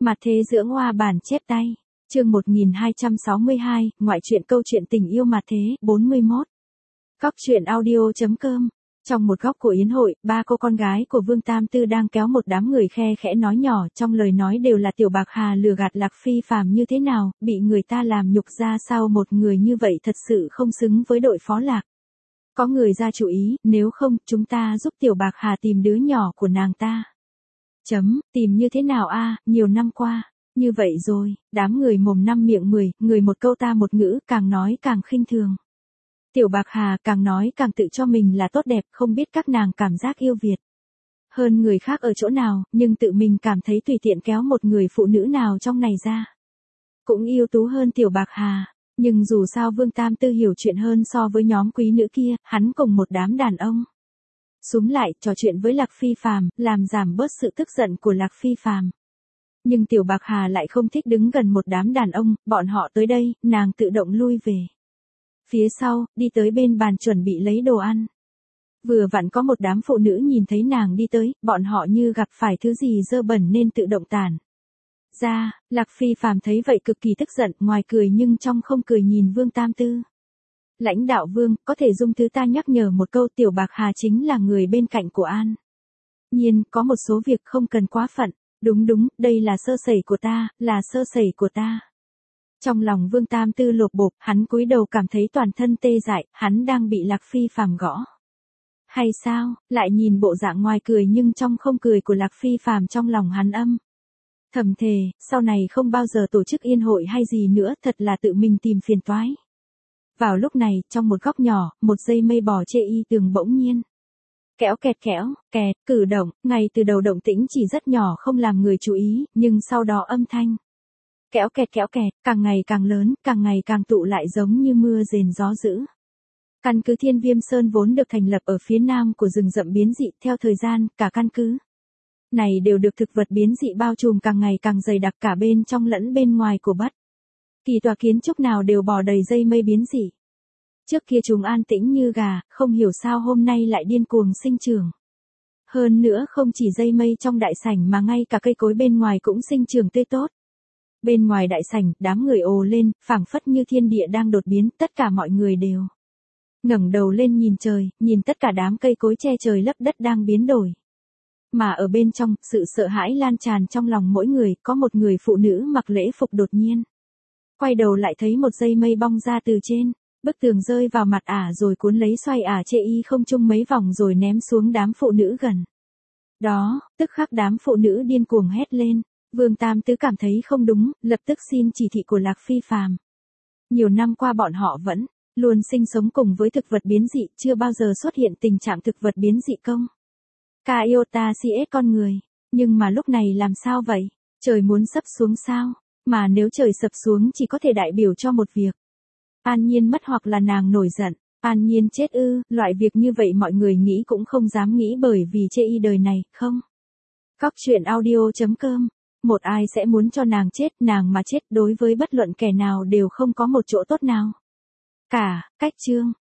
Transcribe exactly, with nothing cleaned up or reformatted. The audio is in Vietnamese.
Mặt thế dưỡng hoa bản chép tay. Chương một nghìn hai trăm sáu mươi hai, ngoại truyện câu chuyện tình yêu mặt thế, bốn mươi mốt. Góc truyện audio chấm com. Trong một góc của yến hội, ba cô con gái của Vương Tam Tư đang kéo một đám người khe khẽ nói nhỏ, trong lời nói đều là Tiểu Bạc Hà lừa gạt Lạc Phi Phàm như thế nào, bị người ta làm nhục ra sao, một người như vậy thật sự không xứng với đội phó Lạc. Có người ra chủ ý, nếu không, chúng ta giúp Tiểu Bạc Hà tìm đứa nhỏ của nàng ta. Chấm, tìm như thế nào a, nhiều năm qua. Như vậy rồi, đám người mồm năm miệng mười, người một câu ta một ngữ, càng nói càng khinh thường. Tiểu Bạc Hà càng nói càng tự cho mình là tốt đẹp, không biết các nàng cảm giác yêu Việt hơn người khác ở chỗ nào, nhưng tự mình cảm thấy tùy tiện kéo một người phụ nữ nào trong này ra cũng ưu tú hơn Tiểu Bạc Hà. Nhưng dù sao Vương Tam Tư hiểu chuyện hơn so với nhóm quý nữ kia, hắn cùng một đám đàn ông xúm lại trò chuyện với Lạc Phi Phàm, làm giảm bớt sự tức giận của Lạc Phi Phàm. Nhưng Tiểu Bạc Hà lại không thích đứng gần một đám đàn ông, bọn họ tới đây, nàng tự động lui về phía sau, đi tới bên bàn chuẩn bị lấy đồ ăn. Vừa vặn có một đám phụ nữ nhìn thấy nàng đi tới, bọn họ như gặp phải thứ gì dơ bẩn nên tự động tản ra. Lạc Phi Phàm thấy vậy cực kỳ tức giận, ngoài cười nhưng trong không cười nhìn Vương Tam Tư. Lãnh đạo Vương, có thể dung thứ ta nhắc nhở một câu, Tiểu Bạc Hà chính là người bên cạnh của An Nhiên, có một số việc không cần quá phận. Đúng đúng, đây là sơ sẩy của ta, là sơ sẩy của ta. Trong lòng Vương Tam Tư lột bột, hắn cúi đầu cảm thấy toàn thân tê dại, hắn đang bị Lạc Phi Phàm gõ. Hay sao, lại nhìn bộ dạng ngoài cười nhưng trong không cười của Lạc Phi Phàm, trong lòng hắn âm thầm thề, sau này không bao giờ tổ chức yên hội hay gì nữa, thật là tự mình tìm phiền toái. Vào lúc này, trong một góc nhỏ, một dây mây bò chê y tường bỗng nhiên kéo kẹt kéo, kẹt, cử động, ngay từ đầu động tĩnh chỉ rất nhỏ không làm người chú ý, nhưng sau đó âm thanh kéo kẹt kéo kẹt, càng ngày càng lớn, càng ngày càng tụ lại giống như mưa rền gió dữ. Căn cứ Thiên Viêm Sơn vốn được thành lập ở phía nam của rừng rậm biến dị, theo thời gian, cả căn cứ này đều được thực vật biến dị bao trùm càng ngày càng dày đặc, cả bên trong lẫn bên ngoài của bất kỳ tòa kiến trúc nào đều bò đầy dây mây biến dị. Trước kia chúng an tĩnh như gà, không hiểu sao hôm nay lại điên cuồng sinh trưởng. Hơn nữa không chỉ dây mây trong đại sảnh mà ngay cả cây cối bên ngoài cũng sinh trưởng tươi tốt. Bên ngoài đại sảnh, đám người ồ lên, phảng phất như thiên địa đang đột biến, tất cả mọi người đều ngẩng đầu lên nhìn trời, nhìn tất cả đám cây cối che trời lấp đất đang biến đổi. Mà ở bên trong, sự sợ hãi lan tràn trong lòng mỗi người, có một người phụ nữ mặc lễ phục đột nhiên quay đầu lại thấy một dây mây bong ra từ trên bức tường rơi vào mặt ả rồi cuốn lấy xoay ả chê y không trung mấy vòng rồi ném xuống đám phụ nữ gần đó, tức khắc đám phụ nữ điên cuồng hét lên. Vương Tam Tứ cảm thấy không đúng, lập tức xin chỉ thị của Lạc Phi Phàm. Nhiều năm qua bọn họ vẫn luôn sinh sống cùng với thực vật biến dị, chưa bao giờ xuất hiện tình trạng thực vật biến dị công ca iota cs con người. Nhưng mà lúc này làm sao vậy? Trời muốn sập xuống sao? Mà nếu trời sập xuống chỉ có thể đại biểu cho một việc. An Nhiên mất hoặc là nàng nổi giận. An Nhiên chết ư, loại việc như vậy mọi người nghĩ cũng không dám nghĩ bởi vì chê y đời này, không. Góc truyện audio chấm com. Một ai sẽ muốn cho nàng chết, nàng mà chết đối với bất luận kẻ nào đều không có một chỗ tốt nào cả. Cách chương